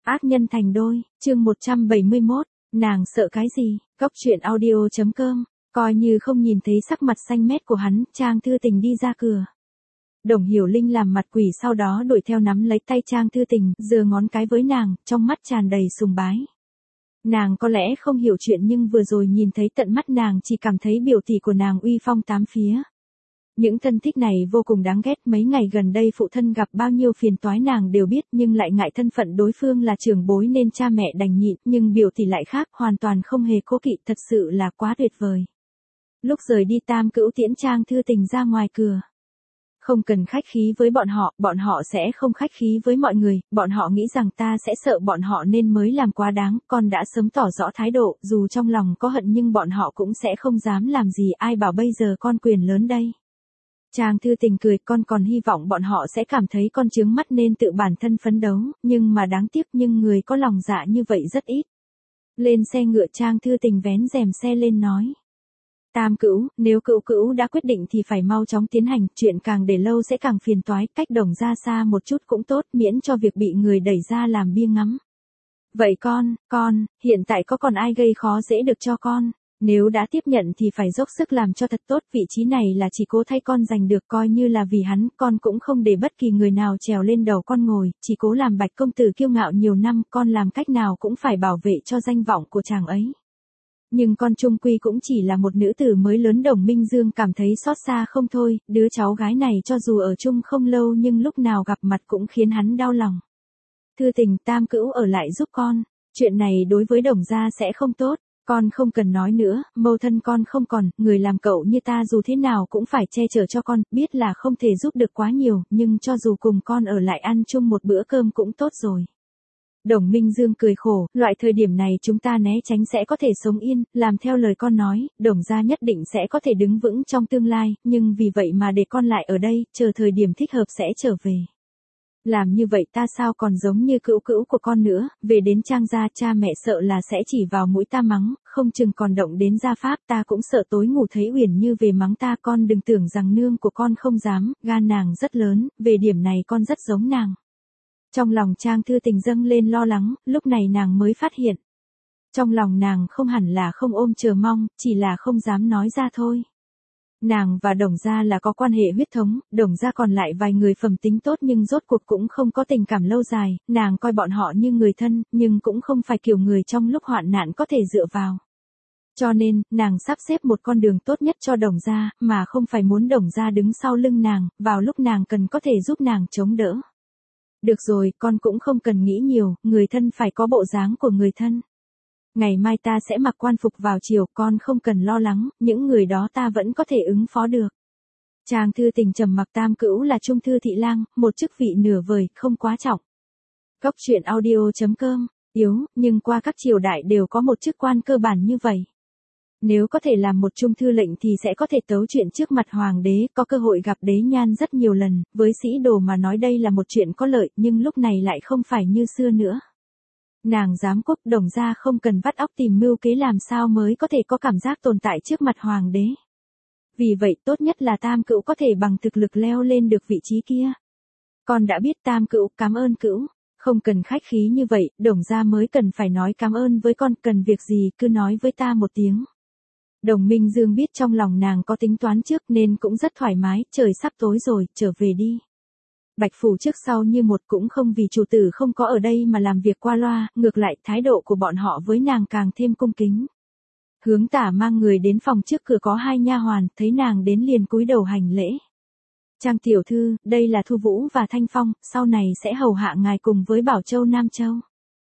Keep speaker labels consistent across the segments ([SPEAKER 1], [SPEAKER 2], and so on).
[SPEAKER 1] Ác nhân thành đôi, chương 171, nàng sợ cái gì, Cốc truyện audio.com, coi như không nhìn thấy sắc mặt xanh mét của hắn, Trang Thư Tình đi ra cửa. Đồng Hiểu Linh làm mặt quỷ sau đó đuổi theo nắm lấy tay Trang Thư Tình, giơ ngón cái với nàng, trong mắt tràn đầy sùng bái. Nàng có lẽ không hiểu chuyện nhưng vừa rồi nhìn thấy tận mắt nàng chỉ cảm thấy biểu tỷ của nàng uy phong tám phía. Những thân thích này vô cùng đáng ghét, mấy ngày gần đây phụ thân gặp bao nhiêu phiền toái nàng đều biết nhưng lại ngại thân phận đối phương là trưởng bối nên cha mẹ đành nhịn, nhưng biểu tỷ lại khác, hoàn toàn không hề cố kỵ, thật sự là quá tuyệt vời. Lúc rời đi Tam Cữu tiễn Trang Thư Tình ra ngoài cửa. Không cần khách khí với bọn họ sẽ không khách khí với mọi người, bọn họ nghĩ rằng ta sẽ sợ bọn họ nên mới làm quá đáng, con đã sớm tỏ rõ thái độ, dù trong lòng có hận nhưng bọn họ cũng sẽ không dám làm gì, ai bảo bây giờ con quyền lớn đây. Trang Thư Tình cười, con còn hy vọng bọn họ sẽ cảm thấy con chướng mắt nên tự bản thân phấn đấu, nhưng mà đáng tiếc nhưng người có lòng dạ như vậy rất ít. Lên xe ngựa Trang Thư Tình vén rèm xe lên nói. Tam Cữu, nếu Cữu đã quyết định thì phải mau chóng tiến hành, chuyện càng để lâu sẽ càng phiền toái, cách Đồng ra xa một chút cũng tốt, miễn cho việc bị người đẩy ra làm bia ngắm. Vậy con, hiện tại có còn ai gây khó dễ được cho con? Nếu đã tiếp nhận thì phải dốc sức làm cho thật tốt, vị trí này là chỉ cố thay con giành được, coi như là vì hắn, con cũng không để bất kỳ người nào trèo lên đầu con ngồi, chỉ cố làm Bạch công tử kiêu ngạo nhiều năm, con làm cách nào cũng phải bảo vệ cho danh vọng của chàng ấy. Nhưng con chung quy cũng chỉ là một nữ tử mới lớn. Đồng Minh Dương cảm thấy xót xa không thôi, đứa cháu gái này cho dù ở chung không lâu nhưng lúc nào gặp mặt cũng khiến hắn đau lòng. Thư Tình, Tam Cữu ở lại giúp con, chuyện này đối với Đồng gia sẽ không tốt. Con không cần nói nữa, mâu thân con không còn, người làm cậu như ta dù thế nào cũng phải che chở cho con, biết là không thể giúp được quá nhiều, nhưng cho dù cùng con ở lại ăn chung một bữa cơm cũng tốt rồi. Đồng Minh Dương cười khổ, loại thời điểm này chúng ta né tránh sẽ có thể sống yên, làm theo lời con nói, Đồng gia nhất định sẽ có thể đứng vững trong tương lai, nhưng vì vậy mà để con lại ở đây, chờ thời điểm thích hợp sẽ trở về. Làm như vậy ta sao còn giống như Cữu của con nữa, về đến Trang gia cha mẹ sợ là sẽ chỉ vào mũi ta mắng, không chừng còn động đến gia pháp, ta cũng sợ tối ngủ thấy Uyển Như về mắng ta. Con đừng tưởng rằng nương của con không dám, gan nàng rất lớn, về điểm này con rất giống nàng. Trong lòng Trang Thư Tình dâng lên lo lắng, lúc này nàng mới phát hiện. Trong lòng nàng không hẳn là không ôm chờ mong, chỉ là không dám nói ra thôi. Nàng và Đồng gia là có quan hệ huyết thống, Đồng gia còn lại vài người phẩm tính tốt nhưng rốt cuộc cũng không có tình cảm lâu dài, nàng coi bọn họ như người thân, nhưng cũng không phải kiểu người trong lúc hoạn nạn có thể dựa vào. Cho nên, nàng sắp xếp một con đường tốt nhất cho Đồng gia, mà không phải muốn Đồng gia đứng sau lưng nàng, vào lúc nàng cần có thể giúp nàng chống đỡ. Được rồi, con cũng không cần nghĩ nhiều, người thân phải có bộ dáng của người thân. Ngày mai ta sẽ mặc quan phục vào chiều, con không cần lo lắng, những người đó ta vẫn có thể ứng phó được. Trang Thư Tình trầm mặc. Tam Cữu là trung thư thị lang, một chức vị nửa vời, không quá trọng. Cốc truyện audio.com, yếu, nhưng qua các triều đại đều có một chức quan cơ bản như vậy. Nếu có thể làm một trung thư lệnh thì sẽ có thể tấu chuyện trước mặt hoàng đế, có cơ hội gặp đế nhan rất nhiều lần, với sĩ đồ mà nói đây là một chuyện có lợi, nhưng lúc này lại không phải như xưa nữa. Nàng giám quốc, Đồng gia không cần vắt óc tìm mưu kế làm sao mới có thể có cảm giác tồn tại trước mặt hoàng đế. Vì vậy tốt nhất là Tam Cữu có thể bằng thực lực leo lên được vị trí kia. Con đã biết Tam Cữu, cảm ơn Cữu. Không cần khách khí như vậy, Đồng gia mới cần phải nói cảm ơn với con, cần việc gì cứ nói với ta một tiếng. Đồng Minh Dương biết trong lòng nàng có tính toán trước nên cũng rất thoải mái, trời sắp tối rồi, trở về đi. Bạch phủ trước sau như một, cũng không vì chủ tử không có ở đây mà làm việc qua loa, ngược lại thái độ của bọn họ với nàng càng thêm cung kính. Hướng Tả mang người đến phòng trước cửa có hai nha hoàn, thấy nàng đến liền cúi đầu hành lễ. Trang tiểu thư, đây là Thu Vũ và Thanh Phong, sau này sẽ hầu hạ ngài cùng với Bảo Châu Nam Châu.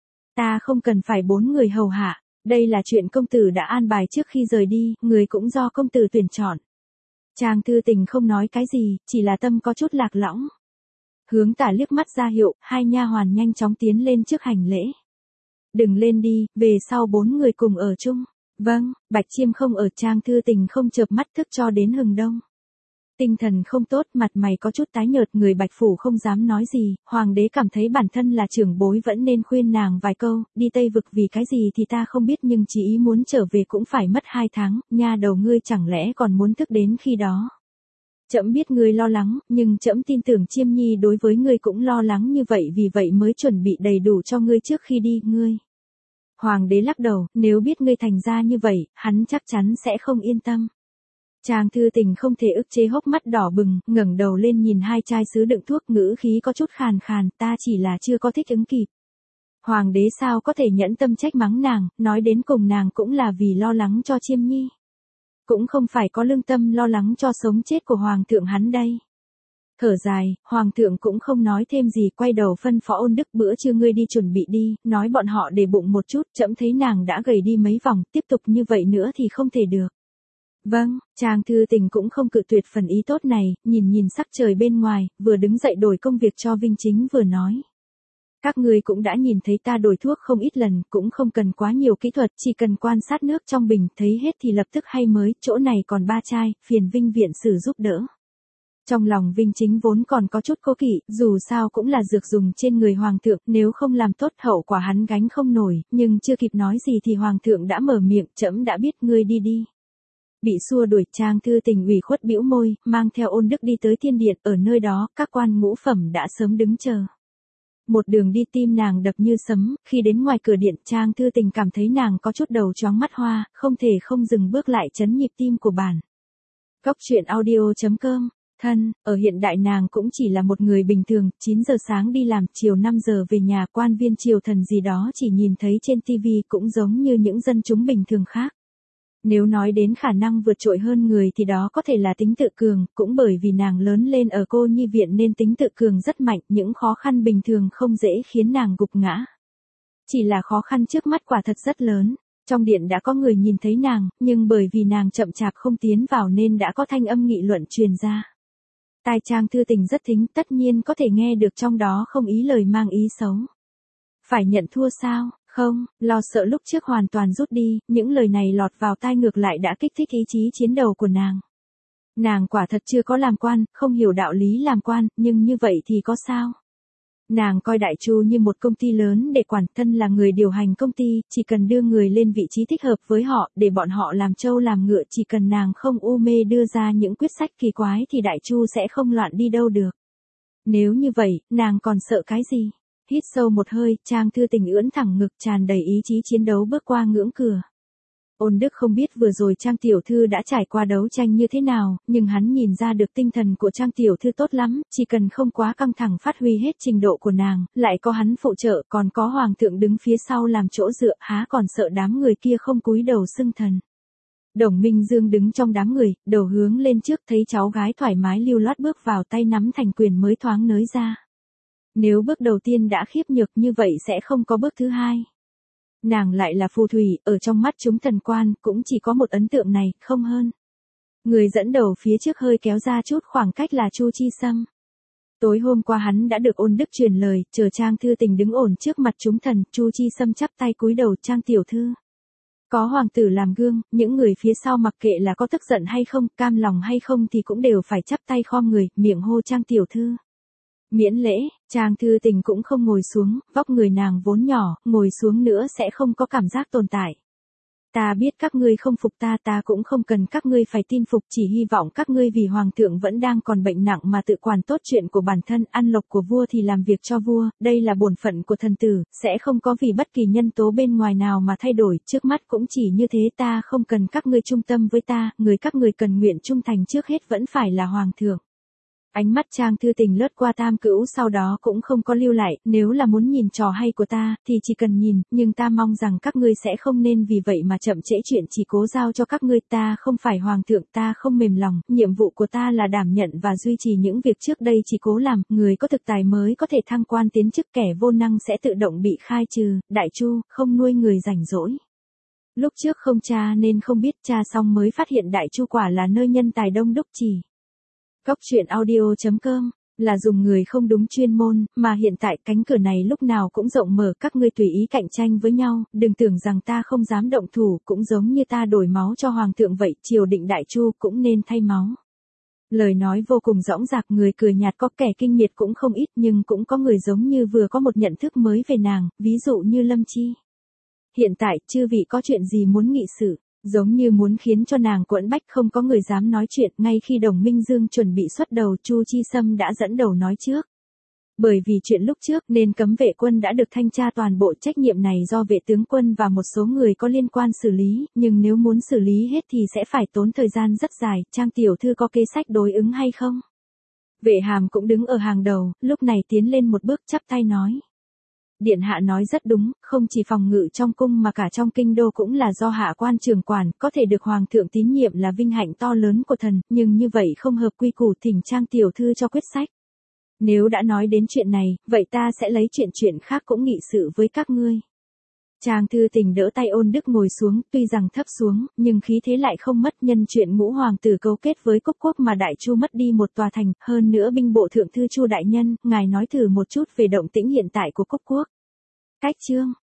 [SPEAKER 1] Ta không cần phải 4 người hầu hạ, đây là chuyện công tử đã an bài trước khi rời đi, người cũng do công tử tuyển chọn. Trang Thư Tình không nói cái gì, chỉ là tâm có chút lạc lõng. Hướng Tả liếc mắt ra hiệu, hai nha hoàn nhanh chóng tiến lên trước hành lễ. Đừng lên đi, về sau 4 người cùng ở chung. Vâng, Bạch Chiêm không ở. Trang Thư Tình không chợp mắt thức cho đến hừng đông. Tinh thần không tốt, mặt mày có chút tái nhợt, người Bạch phủ không dám nói gì, hoàng đế cảm thấy bản thân là trưởng bối vẫn nên khuyên nàng vài câu, đi Tây Vực vì cái gì thì ta không biết nhưng chỉ ý muốn trở về cũng phải mất 2 tháng, nha đầu ngươi chẳng lẽ còn muốn thức đến khi đó. Trẫm biết ngươi lo lắng, nhưng trẫm tin tưởng Chiêm Nhi đối với ngươi cũng lo lắng như vậy, vì vậy mới chuẩn bị đầy đủ cho ngươi trước khi đi, ngươi. Hoàng đế lắc đầu, nếu biết ngươi thành ra như vậy, hắn chắc chắn sẽ không yên tâm. Trang Thư Tình không thể ức chế hốc mắt đỏ bừng, ngẩng đầu lên nhìn hai chai sứ đựng thuốc, ngữ khí có chút khàn khàn, ta chỉ là chưa có thích ứng kịp. Hoàng đế sao có thể nhẫn tâm trách mắng nàng, nói đến cùng nàng cũng là vì lo lắng cho Chiêm Nhi. Cũng không phải có lương tâm lo lắng cho sống chết của Hoàng thượng hắn đây. Thở dài, Hoàng thượng cũng không nói thêm gì, quay đầu phân phó Ôn Đức, bữa trưa ngươi đi chuẩn bị đi, nói bọn họ để bụng một chút, trẫm thấy nàng đã gầy đi mấy vòng, tiếp tục như vậy nữa thì không thể được. Vâng, Trang Thư Tình cũng không cự tuyệt phần ý tốt này, nhìn sắc trời bên ngoài, vừa đứng dậy đổi công việc cho Vinh Chính vừa nói. Các ngươi cũng đã nhìn thấy ta đổi thuốc không ít lần, cũng không cần quá nhiều kỹ thuật, chỉ cần quan sát nước trong bình, thấy hết thì lập tức hay mới, chỗ này còn 3 chai, phiền Vinh viện sử giúp đỡ. Trong lòng Vinh Chính vốn còn có chút cố kỵ, dù sao cũng là dược dùng trên người Hoàng thượng, nếu không làm tốt hậu quả hắn gánh không nổi, nhưng chưa kịp nói gì thì Hoàng thượng đã mở miệng, trẫm đã biết, ngươi đi đi. Bị xua đuổi, Trang Thư Tình ủy khuất bĩu môi, mang theo Ôn Đức đi tới Thiên Điện, ở nơi đó, các quan ngũ phẩm đã sớm đứng chờ. Một đường đi tim nàng đập như sấm, khi đến ngoài cửa điện, Trang Thư Tình cảm thấy nàng có chút đầu choáng mắt hoa, không thể không dừng bước lại chấn nhịp tim của bản. Góc truyện audio.com. Thân, ở hiện đại nàng cũng chỉ là một người bình thường, 9 giờ sáng đi làm, chiều 5 giờ về nhà, quan viên triều thần gì đó chỉ nhìn thấy trên TV, cũng giống như những dân chúng bình thường khác. Nếu nói đến khả năng vượt trội hơn người thì đó có thể là tính tự cường, cũng bởi vì nàng lớn lên ở cô nhi viện nên tính tự cường rất mạnh, những khó khăn bình thường không dễ khiến nàng gục ngã. Chỉ là khó khăn trước mắt quả thật rất lớn. Trong điện đã có người nhìn thấy nàng, nhưng bởi vì nàng chậm chạp không tiến vào nên đã có thanh âm nghị luận truyền ra. Tai Trang Thư Tình rất thính, tất nhiên có thể nghe được trong đó không ý lời mang ý xấu. Phải nhận thua sao? Không, lo sợ lúc trước hoàn toàn rút đi, những lời này lọt vào tai ngược lại đã kích thích ý chí chiến đấu của nàng. Nàng quả thật chưa có làm quan, không hiểu đạo lý làm quan, nhưng như vậy thì có sao? Nàng coi Đại Chu như một công ty lớn để quản, thân là người điều hành công ty, chỉ cần đưa người lên vị trí thích hợp với họ, để bọn họ làm trâu làm ngựa, chỉ cần nàng không u mê đưa ra những quyết sách kỳ quái thì Đại Chu sẽ không loạn đi đâu được. Nếu như vậy, nàng còn sợ cái gì? Hít sâu một hơi, Trang Thư Tình ưỡn thẳng ngực, tràn đầy ý chí chiến đấu bước qua ngưỡng cửa. Ôn Đức không biết vừa rồi Trang tiểu thư đã trải qua đấu tranh như thế nào, nhưng hắn nhìn ra được tinh thần của Trang tiểu thư tốt lắm, chỉ cần không quá căng thẳng phát huy hết trình độ của nàng, lại có hắn phụ trợ, còn có Hoàng thượng đứng phía sau làm chỗ dựa, há còn sợ đám người kia không cúi đầu xưng thần. Đồng Minh Dương đứng trong đám người, đầu hướng lên trước, thấy cháu gái thoải mái lưu loát bước vào, tay nắm thành quyền mới thoáng nới ra. Nếu bước đầu tiên đã khiếp nhược như vậy sẽ không có bước thứ hai. Nàng lại là phù thủy, ở trong mắt chúng thần quan, cũng chỉ có một ấn tượng này, không hơn. Người dẫn đầu phía trước hơi kéo ra chút khoảng cách là Chu Chi Sâm. Tối hôm qua hắn đã được Ôn Đức truyền lời, chờ Trang Thư Tình đứng ổn trước mặt chúng thần, Chu Chi Sâm chắp tay cúi đầu, Trang tiểu thư. Có hoàng tử làm gương, những người phía sau mặc kệ là có tức giận hay không, cam lòng hay không thì cũng đều phải chắp tay khom người, miệng hô Trang tiểu thư. Miễn lễ, Trang Thư Tình cũng không ngồi xuống, vóc người nàng vốn nhỏ, ngồi xuống nữa sẽ không có cảm giác tồn tại. Ta biết các ngươi không phục ta, ta cũng không cần các ngươi phải tin phục, chỉ hy vọng các ngươi vì Hoàng thượng vẫn đang còn bệnh nặng mà tự quản tốt chuyện của bản thân, ăn lộc của vua thì làm việc cho vua, đây là bổn phận của thần tử, sẽ không có vì bất kỳ nhân tố bên ngoài nào mà thay đổi, trước mắt cũng chỉ như thế, ta không cần các ngươi trung tâm với ta, người các ngươi cần nguyện trung thành trước hết vẫn phải là Hoàng thượng. Ánh mắt Trang Thư Tình lướt qua Tam Cữu sau đó cũng không có lưu lại, nếu là muốn nhìn trò hay của ta, thì chỉ cần nhìn, nhưng ta mong rằng các ngươi sẽ không nên vì vậy mà chậm trễ chuyện, chỉ cố giao cho các ngươi, ta không phải Hoàng thượng, ta không mềm lòng, nhiệm vụ của ta là đảm nhận và duy trì những việc trước đây chỉ cố làm, người có thực tài mới có thể thăng quan tiến chức, kẻ vô năng sẽ tự động bị khai trừ, Đại Chu, không nuôi người rảnh rỗi. Lúc trước không tra nên không biết, tra xong mới phát hiện Đại Chu quả là nơi nhân tài đông đúc chỉ. Góc truyện audio.com, là dùng người không đúng chuyên môn, mà hiện tại cánh cửa này lúc nào cũng rộng mở, các ngươi tùy ý cạnh tranh với nhau, đừng tưởng rằng ta không dám động thủ, cũng giống như ta đổi máu cho Hoàng thượng vậy, triều định Đại Chu cũng nên thay máu. Lời nói vô cùng rõng rạc, người cười nhạt, có kẻ kinh miệt cũng không ít, nhưng cũng có người giống như vừa có một nhận thức mới về nàng, ví dụ như Lâm Chi. Hiện tại, chư vị có chuyện gì muốn nghị sự? Giống như muốn khiến cho nàng quẫn bách không có người dám nói chuyện, ngay khi Đồng Minh Dương chuẩn bị xuất đầu, Chu Chi Sâm đã dẫn đầu nói trước. Bởi vì chuyện lúc trước nên cấm vệ quân đã được thanh tra toàn bộ, trách nhiệm này do vệ tướng quân và một số người có liên quan xử lý, nhưng nếu muốn xử lý hết thì sẽ phải tốn thời gian rất dài, Trang tiểu thư có kế sách đối ứng hay không? Vệ Hàm cũng đứng ở hàng đầu, lúc này tiến lên một bước chắp tay nói. Điện hạ nói rất đúng, không chỉ phòng ngự trong cung mà cả trong kinh đô cũng là do hạ quan trường quản, có thể được hoàng thượng tín nhiệm là vinh hạnh to lớn của thần, nhưng như vậy không hợp quy củ, thỉnh Trang tiểu thư cho quyết sách. Nếu đã nói đến chuyện này, vậy ta sẽ lấy chuyện khác cũng nghị sự với các ngươi. Trang Thư Tình đỡ tay Ôn Đức ngồi xuống, tuy rằng thấp xuống, nhưng khí thế lại không mất, nhân chuyện ngũ hoàng tử cấu kết với Cúc Quốc mà Đại Chu mất đi một tòa thành, hơn nữa binh bộ thượng thư Chu đại nhân, ngài nói thử một chút về động tĩnh hiện tại của Cúc Quốc. Cách chương